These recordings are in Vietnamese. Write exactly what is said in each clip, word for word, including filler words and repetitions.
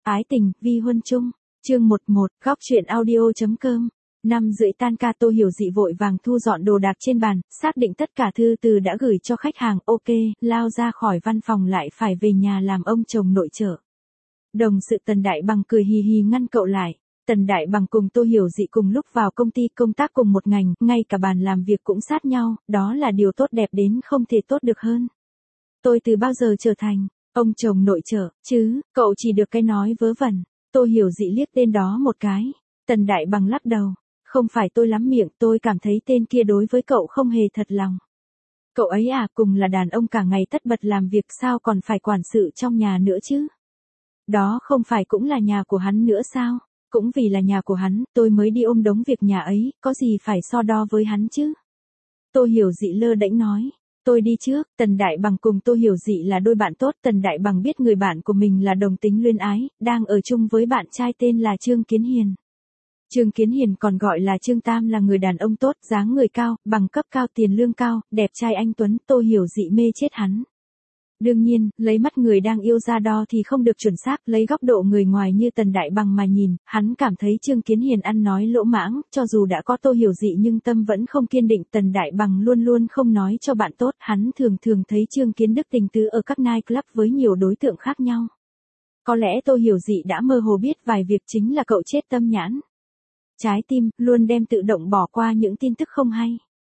Ái tình, vi huân chung. Chương mười một, góc truyện audio.com. Năm rưỡi tan ca Tô Hiểu Dị vội vàng thu dọn đồ đạc trên bàn, xác định tất cả thư từ đã gửi cho khách hàng, ok, lao ra khỏi văn phòng lại phải về nhà làm ông chồng nội trợ. Đồng sự Tần Đại Bằng cười hì hì ngăn cậu lại. Tần Đại Bằng cùng Tô Hiểu Dị cùng lúc vào công ty công tác cùng một ngành, ngay cả bàn làm việc cũng sát nhau, đó là điều tốt đẹp đến không thể tốt được hơn. Tôi từ bao giờ trở thành ông chồng nội trợ, chứ, cậu chỉ được cái nói vớ vẩn. Tô Hiểu Dị liếc tên đó một cái. Tần Đại Bằng lắc đầu. Không phải tôi lắm miệng, tôi cảm thấy tên kia đối với cậu không hề thật lòng. Cậu ấy à, cùng là đàn ông cả ngày tất bật làm việc sao còn phải quản sự trong nhà nữa chứ? Đó không phải cũng là nhà của hắn nữa sao? Cũng vì là nhà của hắn, tôi mới đi ôm đống việc nhà ấy, có gì phải so đo với hắn chứ? Tô Hiểu Dị lơ đễnh nói. Tôi đi trước. Tần Đại Bằng cùng Tô Hiểu Dị là đôi bạn tốt. Tần Đại Bằng biết người bạn của mình là đồng tính luyến ái, đang ở chung với bạn trai tên là Trương Kiến Hiền. Trương Kiến Hiền còn gọi là Trương Tam là người đàn ông tốt, dáng người cao, bằng cấp cao, tiền lương cao, đẹp trai anh tuấn. Tô Hiểu Dị mê chết hắn. Đương nhiên, lấy mắt người đang yêu ra đo thì không được chuẩn xác, lấy góc độ người ngoài như Tần Đại Bằng mà nhìn, hắn cảm thấy Trương Kiến Hiền ăn nói lỗ mãng, cho dù đã có Tô Hiểu Dị nhưng tâm vẫn không kiên định. Tần Đại Bằng luôn luôn không nói cho bạn tốt, hắn thường thường thấy Trương Kiến Đức tình tứ ở các night club với nhiều đối tượng khác nhau. Có lẽ Tô Hiểu Dị đã mơ hồ biết vài việc, chính là cậu chết tâm nhãn. Trái tim, luôn đem tự động bỏ qua những tin tức không hay.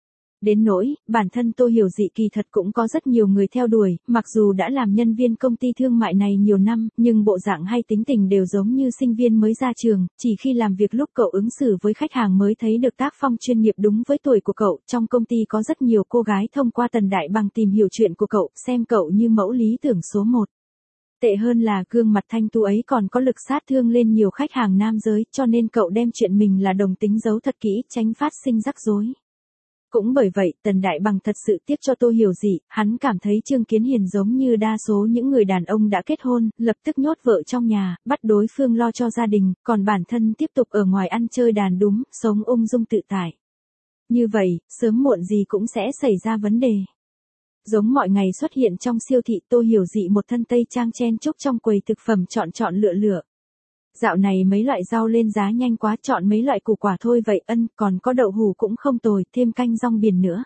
Đến nỗi, bản thân Tô Hiểu Dị kỳ thật cũng có rất nhiều người theo đuổi, mặc dù đã làm nhân viên công ty thương mại này nhiều năm, nhưng bộ dạng hay tính tình đều giống như sinh viên mới ra trường, chỉ khi làm việc lúc cậu ứng xử với khách hàng mới thấy được tác phong chuyên nghiệp đúng với tuổi của cậu. Trong công ty có rất nhiều cô gái thông qua Tần Đại Bằng tìm hiểu chuyện của cậu, xem cậu như mẫu lý tưởng số một. Tệ hơn là gương mặt thanh tú ấy còn có lực sát thương lên nhiều khách hàng nam giới, cho nên cậu đem chuyện mình là đồng tính giấu thật kỹ, tránh phát sinh rắc rối. Cũng bởi vậy, Tần Đại Bằng thật sự tiếc cho Tô Hiểu Dị, hắn cảm thấy Trương Kiến Hiền giống như đa số những người đàn ông đã kết hôn, lập tức nhốt vợ trong nhà, bắt đối phương lo cho gia đình, còn bản thân tiếp tục ở ngoài ăn chơi đàn đúm, sống ung dung tự tại. Như vậy, sớm muộn gì cũng sẽ xảy ra vấn đề. Giống mọi ngày xuất hiện trong siêu thị, Tô Hiểu Dị một thân tây trang chen chúc trong quầy thực phẩm chọn chọn lựa lựa. Dạo này mấy loại rau lên giá nhanh quá, chọn mấy loại củ quả thôi vậy. Ân, còn có đậu hũ cũng không tồi, thêm canh rong biển nữa.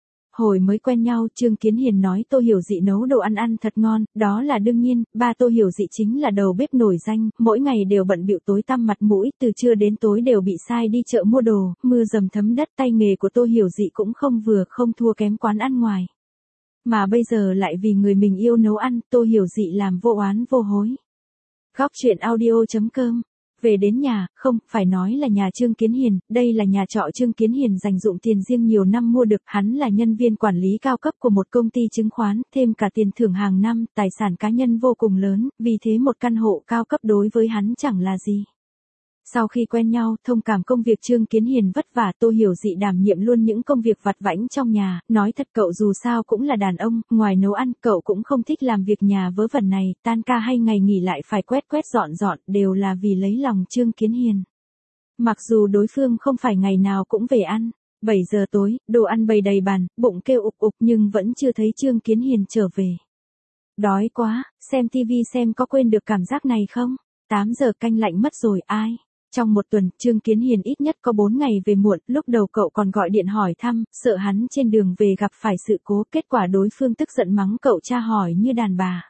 Hồi mới quen nhau, Trương Kiến Hiền nói Tô Hiểu Dị nấu đồ ăn ăn thật ngon, đó là đương nhiên, ba Tô Hiểu Dị chính là đầu bếp nổi danh, mỗi ngày đều bận bịu tối tăm mặt mũi, từ trưa đến tối đều bị sai đi chợ mua đồ, mưa dầm thấm đất. Tay nghề của Tô Hiểu Dị cũng không vừa không thua kém quán ăn ngoài. Mà bây giờ lại vì người mình yêu nấu ăn, Tô Hiểu Dị làm vô oán vô hối. Góc truyện audio.com. Về đến nhà, không, phải nói là nhà Trương Kiến Hiền, đây là nhà trọ Trương Kiến Hiền dành dụm tiền riêng nhiều năm mua được, hắn là nhân viên quản lý cao cấp của một công ty chứng khoán, thêm cả tiền thưởng hàng năm, tài sản cá nhân vô cùng lớn, vì thế một căn hộ cao cấp đối với hắn chẳng là gì. Sau khi quen nhau, thông cảm công việc Trương Kiến Hiền vất vả, Tô Hiểu Dị đảm nhiệm luôn những công việc vặt vãnh trong nhà, nói thật cậu dù sao cũng là đàn ông, ngoài nấu ăn, cậu cũng không thích làm việc nhà vớ vẩn này, tan ca hay ngày nghỉ lại phải quét quét dọn dọn, đều là vì lấy lòng Trương Kiến Hiền. Mặc dù đối phương không phải ngày nào cũng về ăn, bảy giờ tối, đồ ăn bày đầy bàn, bụng kêu ục ục nhưng vẫn chưa thấy Trương Kiến Hiền trở về. Đói quá, xem tivi xem có quên được cảm giác này không? tám giờ canh lạnh mất rồi, ai? Trong một tuần, Trương Kiến Hiền ít nhất có bốn ngày về muộn, lúc đầu cậu còn gọi điện hỏi thăm, sợ hắn trên đường về gặp phải sự cố, kết quả đối phương tức giận mắng cậu tra hỏi như đàn bà.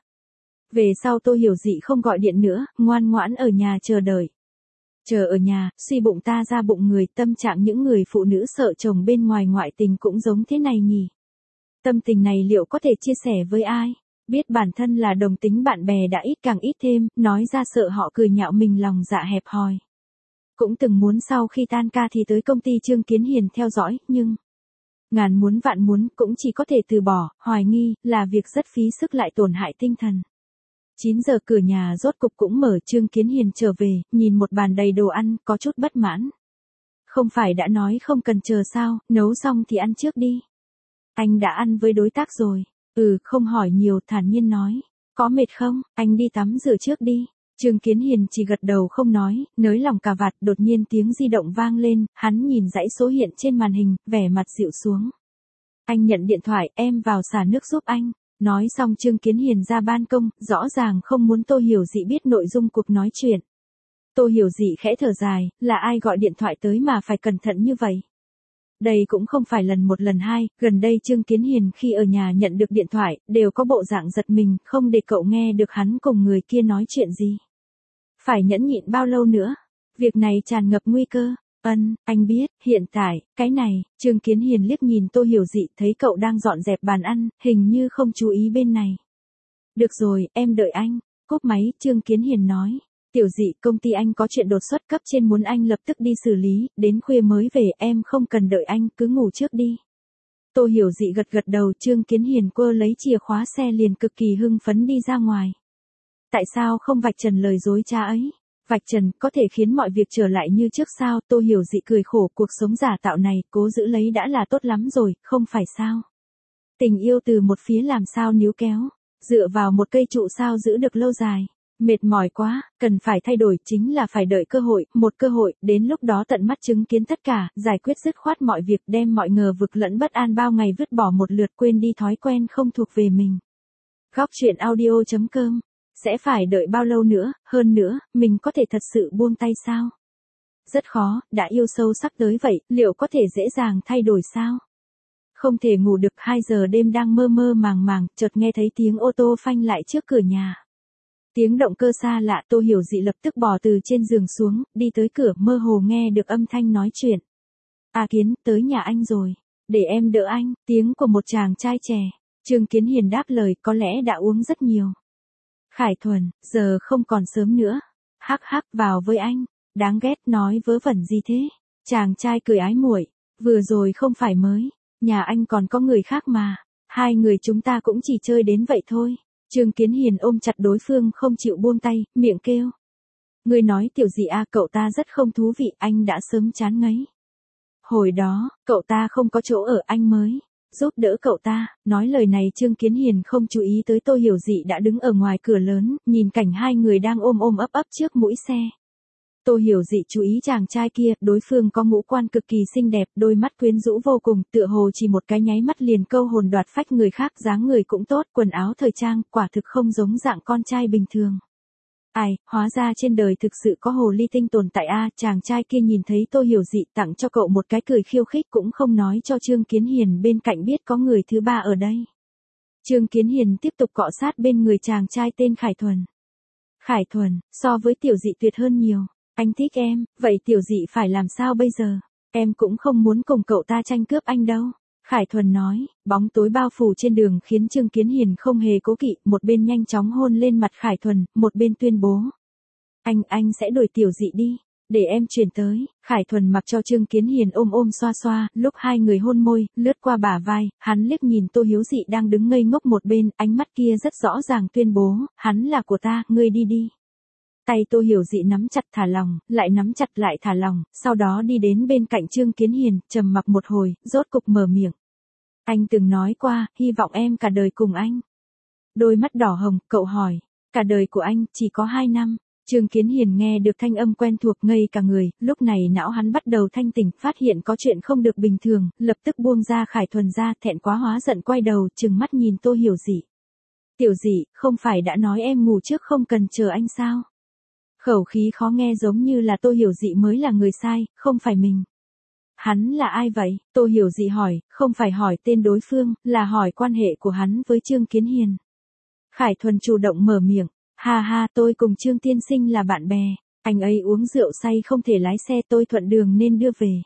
Về sau Tô Hiểu Dị không gọi điện nữa, ngoan ngoãn ở nhà chờ đợi. Chờ ở nhà, suy bụng ta ra bụng người, tâm trạng những người phụ nữ sợ chồng bên ngoài ngoại tình cũng giống thế này nhỉ? Tâm tình này liệu có thể chia sẻ với ai? Biết bản thân là đồng tính bạn bè đã ít càng ít thêm, nói ra sợ họ cười nhạo mình lòng dạ hẹp hòi. Cũng từng muốn sau khi tan ca thì tới công ty Trương Kiến Hiền theo dõi, nhưng ngàn muốn vạn muốn cũng chỉ có thể từ bỏ, hoài nghi là việc rất phí sức lại tổn hại tinh thần. chín giờ cửa nhà rốt cục cũng mở, Trương Kiến Hiền trở về, nhìn một bàn đầy đồ ăn, có chút bất mãn. Không phải đã nói không cần chờ sao, nấu xong thì ăn trước đi. Anh đã ăn với đối tác rồi. Ừ, không hỏi nhiều, thản nhiên nói. Có mệt không, anh đi tắm rửa trước đi. Trương Kiến Hiền chỉ gật đầu không nói, nới lỏng cà vạt, đột nhiên tiếng di động vang lên, hắn nhìn dãy số hiện trên màn hình, vẻ mặt dịu xuống. Anh nhận điện thoại, em vào xả nước giúp anh. Nói xong Trương Kiến Hiền ra ban công, rõ ràng không muốn Tô Hiểu Dị biết nội dung cuộc nói chuyện. Tô Hiểu Dị khẽ thở dài, là ai gọi điện thoại tới mà phải cẩn thận như vậy? Đây cũng không phải lần một lần hai, gần đây Trương Kiến Hiền khi ở nhà nhận được điện thoại, đều có bộ dạng giật mình, không để cậu nghe được hắn cùng người kia nói chuyện gì. Phải nhẫn nhịn bao lâu nữa? Việc này tràn ngập nguy cơ. Ân, anh biết, hiện tại, cái này, Trương Kiến Hiền liếc nhìn Tô Hiểu Dị thấy cậu đang dọn dẹp bàn ăn, hình như không chú ý bên này. Được rồi, em đợi anh. Cúp máy, Trương Kiến Hiền nói. Tiểu Dị, công ty anh có chuyện đột xuất cấp trên muốn anh lập tức đi xử lý, đến khuya mới về, em không cần đợi anh, cứ ngủ trước đi. Tô Hiểu Dị gật gật đầu, Trương Kiến Hiền quơ lấy chìa khóa xe liền cực kỳ hưng phấn đi ra ngoài. Tại sao không vạch trần lời dối cha ấy? Vạch trần có thể khiến mọi việc trở lại như trước sao? Tô Hiểu Dị cười khổ, cuộc sống giả tạo này, cố giữ lấy đã là tốt lắm rồi, không phải sao? Tình yêu từ một phía làm sao níu kéo, dựa vào một cây trụ sao giữ được lâu dài. Mệt mỏi quá, cần phải thay đổi, chính là phải đợi cơ hội, một cơ hội, đến lúc đó tận mắt chứng kiến tất cả, giải quyết dứt khoát mọi việc, đem mọi ngờ vực lẫn bất an bao ngày vứt bỏ một lượt, quên đi thói quen không thuộc về mình. Góc truyện audio chấm com. Sẽ phải đợi bao lâu nữa, hơn nữa, mình có thể thật sự buông tay sao? Rất khó, đã yêu sâu sắc tới vậy, liệu có thể dễ dàng thay đổi sao? Không thể ngủ được, hai giờ đêm đang mơ mơ màng màng, chợt nghe thấy tiếng ô tô phanh lại trước cửa nhà. Tiếng động cơ xa lạ, Tô Hiểu Dị lập tức bò từ trên giường xuống, đi tới cửa, mơ hồ nghe được âm thanh nói chuyện. À Kiến, tới nhà anh rồi. Để em đỡ anh, tiếng của một chàng trai trẻ. Trương Kiến Hiền đáp lời, có lẽ đã uống rất nhiều. Khải Thuần, giờ không còn sớm nữa. Hắc hắc, vào với anh. Đáng ghét, nói vớ vẩn gì thế? Chàng trai cười ái muội, vừa rồi không phải mới. Nhà anh còn có người khác mà. Hai người chúng ta cũng chỉ chơi đến vậy thôi. Trương Kiến Hiền ôm chặt đối phương không chịu buông tay, miệng kêu. Người nói Tiểu Dị à, cậu ta rất không thú vị, anh đã sớm chán ngấy. Hồi đó, cậu ta không có chỗ ở, anh mới giúp đỡ cậu ta. Nói lời này Trương Kiến Hiền không chú ý tới Tô Hiểu Dị đã đứng ở ngoài cửa lớn, nhìn cảnh hai người đang ôm ôm ấp ấp trước mũi xe. Tô Hiểu Dị chú ý chàng trai kia, đối phương có ngũ quan cực kỳ xinh đẹp, đôi mắt quyến rũ vô cùng, tựa hồ chỉ một cái nháy mắt liền câu hồn đoạt phách người khác, dáng người cũng tốt, quần áo thời trang, quả thực không giống dạng con trai bình thường. Ai, hóa ra trên đời thực sự có hồ ly tinh tồn tại a. Chàng trai kia nhìn thấy Tô Hiểu Dị tặng cho cậu một cái cười khiêu khích, cũng không nói cho Trương Kiến Hiền bên cạnh biết có người thứ ba ở đây. Trương Kiến Hiền tiếp tục cọ sát bên người chàng trai tên Khải Thuần. Khải Thuần, so với Tiểu Dị tuyệt hơn nhiều. Anh thích em, vậy Tiểu Dị phải làm sao bây giờ? Em cũng không muốn cùng cậu ta tranh cướp anh đâu. Khải Thuần nói, bóng tối bao phủ trên đường khiến Trương Kiến Hiền không hề cố kỵ, một bên nhanh chóng hôn lên mặt Khải Thuần, một bên tuyên bố. Anh, anh sẽ đuổi Tiểu Dị đi, để em chuyển tới. Khải Thuần mặc cho Trương Kiến Hiền ôm ôm xoa xoa, lúc hai người hôn môi, lướt qua bả vai, hắn liếc nhìn Tô Hiếu Dị đang đứng ngây ngốc một bên, ánh mắt kia rất rõ ràng tuyên bố, hắn là của ta, ngươi đi đi. Tay Tô Hiểu Dị nắm chặt thả lỏng, lại nắm chặt lại thả lỏng, sau đó đi đến bên cạnh Trương Kiến Hiền, trầm mặc một hồi, rốt cục mở miệng. Anh từng nói qua, hy vọng em cả đời cùng anh. Đôi mắt đỏ hồng, cậu hỏi, cả đời của anh, chỉ có hai năm. Trương Kiến Hiền nghe được thanh âm quen thuộc ngây cả người, lúc này não hắn bắt đầu thanh tỉnh, phát hiện có chuyện không được bình thường, lập tức buông ra Khải Thuần ra, thẹn quá hóa giận quay đầu, trừng mắt nhìn Tô Hiểu Dị. Tiểu Dị, không phải đã nói em ngủ trước không cần chờ anh sao? Khẩu khí khó nghe giống như là Tô Hiểu Dị mới là người sai, không phải mình. Hắn là ai vậy? Tô Hiểu Dị hỏi, không phải hỏi tên đối phương, là hỏi quan hệ của hắn với Trương Kiến Hiền. Khải Thuần chủ động mở miệng, ha ha, tôi cùng Trương tiên sinh là bạn bè, anh ấy uống rượu say không thể lái xe, tôi thuận đường nên đưa về.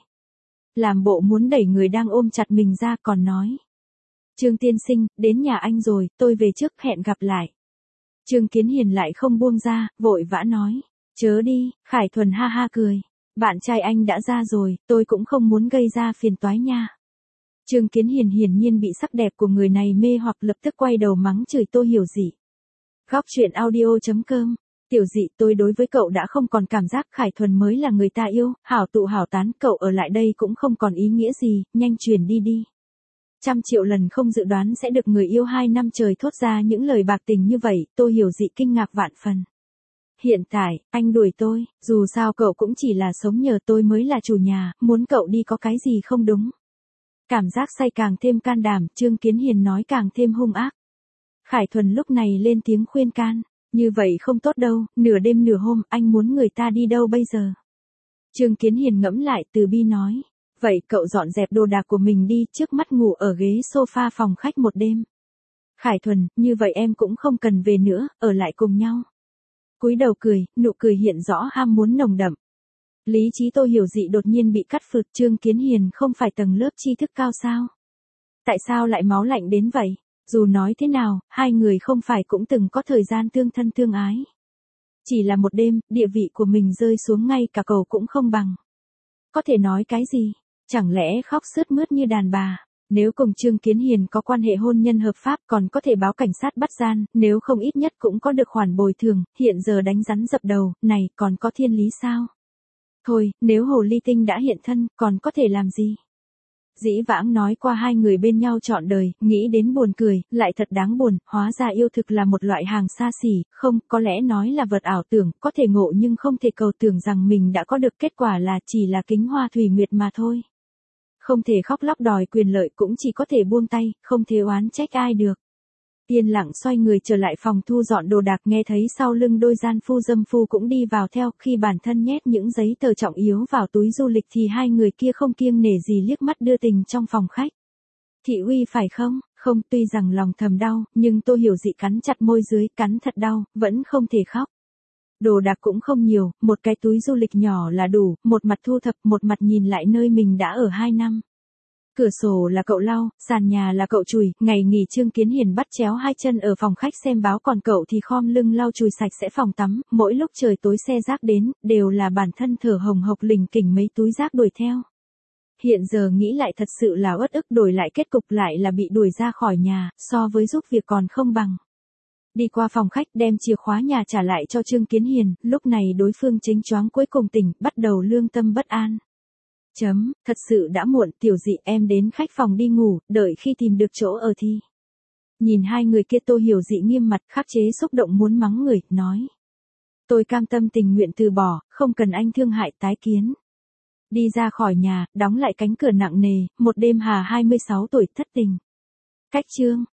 Làm bộ muốn đẩy người đang ôm chặt mình ra, còn nói. Trương tiên sinh, đến nhà anh rồi, tôi về trước, hẹn gặp lại. Trương Kiến Hiền lại không buông ra, vội vã nói, chớ đi. Khải Thuần ha ha cười, bạn trai anh đã ra rồi, tôi cũng không muốn gây ra phiền toái nha. Trương Kiến Hiền hiển nhiên bị sắc đẹp của người này mê hoặc, lập tức quay đầu mắng chửi Tô Hiểu Dị. Góc truyện audio chấm com. Tiểu Dị, tôi đối với cậu đã không còn cảm giác, Khải Thuần mới là người ta yêu, hảo tụ hảo tán, cậu ở lại đây cũng không còn ý nghĩa gì, nhanh chuyển đi đi. Trăm triệu lần không dự đoán sẽ được người yêu hai năm trời thốt ra những lời bạc tình như vậy, Tô Hiểu Dị kinh ngạc vạn phần. Hiện tại, anh đuổi tôi, dù sao cậu cũng chỉ là sống nhờ tôi mới là chủ nhà, muốn cậu đi có cái gì không đúng. Cảm giác say càng thêm can đảm, Trương Kiến Hiền nói càng thêm hung ác. Khải Thuần lúc này lên tiếng khuyên can, như vậy không tốt đâu, nửa đêm nửa hôm anh muốn người ta đi đâu bây giờ. Trương Kiến Hiền ngẫm lại từ bi nói, vậy cậu dọn dẹp đồ đạc của mình đi, trước mắt ngủ ở ghế sofa phòng khách một đêm. Khải Thuần, như vậy em cũng không cần về nữa, ở lại cùng nhau. Cúi đầu cười, nụ cười hiện rõ ham muốn nồng đậm. Lý trí Tô Hiểu Dị đột nhiên bị cắt phượt. Trương Kiến Hiền không phải tầng lớp tri thức cao sao? Tại sao lại máu lạnh đến vậy? Dù nói thế nào, hai người không phải cũng từng có thời gian tương thân tương ái. Chỉ là một đêm, địa vị của mình rơi xuống ngay cả cầu cũng không bằng. Có thể nói cái gì? Chẳng lẽ khóc sướt mướt như đàn bà? Nếu cùng Trương Kiến Hiền có quan hệ hôn nhân hợp pháp còn có thể báo cảnh sát bắt gian, nếu không ít nhất cũng có được khoản bồi thường, hiện giờ đánh rắn dập đầu, này còn có thiên lý sao? Thôi, nếu Hồ Ly Tinh đã hiện thân, còn có thể làm gì? Dĩ vãng nói qua hai người bên nhau trọn đời, nghĩ đến buồn cười, lại thật đáng buồn, hóa ra yêu thực là một loại hàng xa xỉ, không, có lẽ nói là vật ảo tưởng, có thể ngộ nhưng không thể cầu tưởng rằng mình đã có được kết quả là chỉ là kính hoa thủy nguyệt mà thôi. Không thể khóc lóc đòi quyền lợi cũng chỉ có thể buông tay, không thể oán trách ai được. Yên lặng xoay người trở lại phòng thu dọn đồ đạc, nghe thấy sau lưng đôi gian phu dâm phu cũng đi vào theo, khi bản thân nhét những giấy tờ trọng yếu vào túi du lịch thì hai người kia không kiêng nể gì liếc mắt đưa tình trong phòng khách. Thị uy phải không? Không, tuy rằng lòng thầm đau, nhưng Tô Hiểu Dị cắn chặt môi dưới, cắn thật đau, vẫn không thể khóc. Đồ đạc cũng không nhiều, một cái túi du lịch nhỏ là đủ, một mặt thu thập, một mặt nhìn lại nơi mình đã ở hai năm. Cửa sổ là cậu lau, sàn nhà là cậu chùi, ngày nghỉ Trương Kiến Hiền bắt chéo hai chân ở phòng khách xem báo, còn cậu thì khom lưng lau chùi sạch sẽ phòng tắm, mỗi lúc trời tối xe rác đến, đều là bản thân thở hồng hộc lình kỉnh mấy túi rác đuổi theo. Hiện giờ nghĩ lại thật sự là uất ức, đổi lại kết cục lại là bị đuổi ra khỏi nhà, so với giúp việc còn không bằng. Đi qua phòng khách đem chìa khóa nhà trả lại cho Trương Kiến Hiền, lúc này đối phương chênh choáng cuối cùng tỉnh, bắt đầu lương tâm bất an. Chấm, thật sự đã muộn, Tiểu Dị em đến khách phòng đi ngủ, đợi khi tìm được chỗ ở thì. Nhìn hai người kia Tô Hiểu Dị nghiêm mặt, khắc chế xúc động muốn mắng người, nói. Tôi cam tâm tình nguyện từ bỏ, không cần anh thương hại, tái kiến. Đi ra khỏi nhà, đóng lại cánh cửa nặng nề, một đêm Hà hai mươi sáu tuổi thất tình. Cách chương.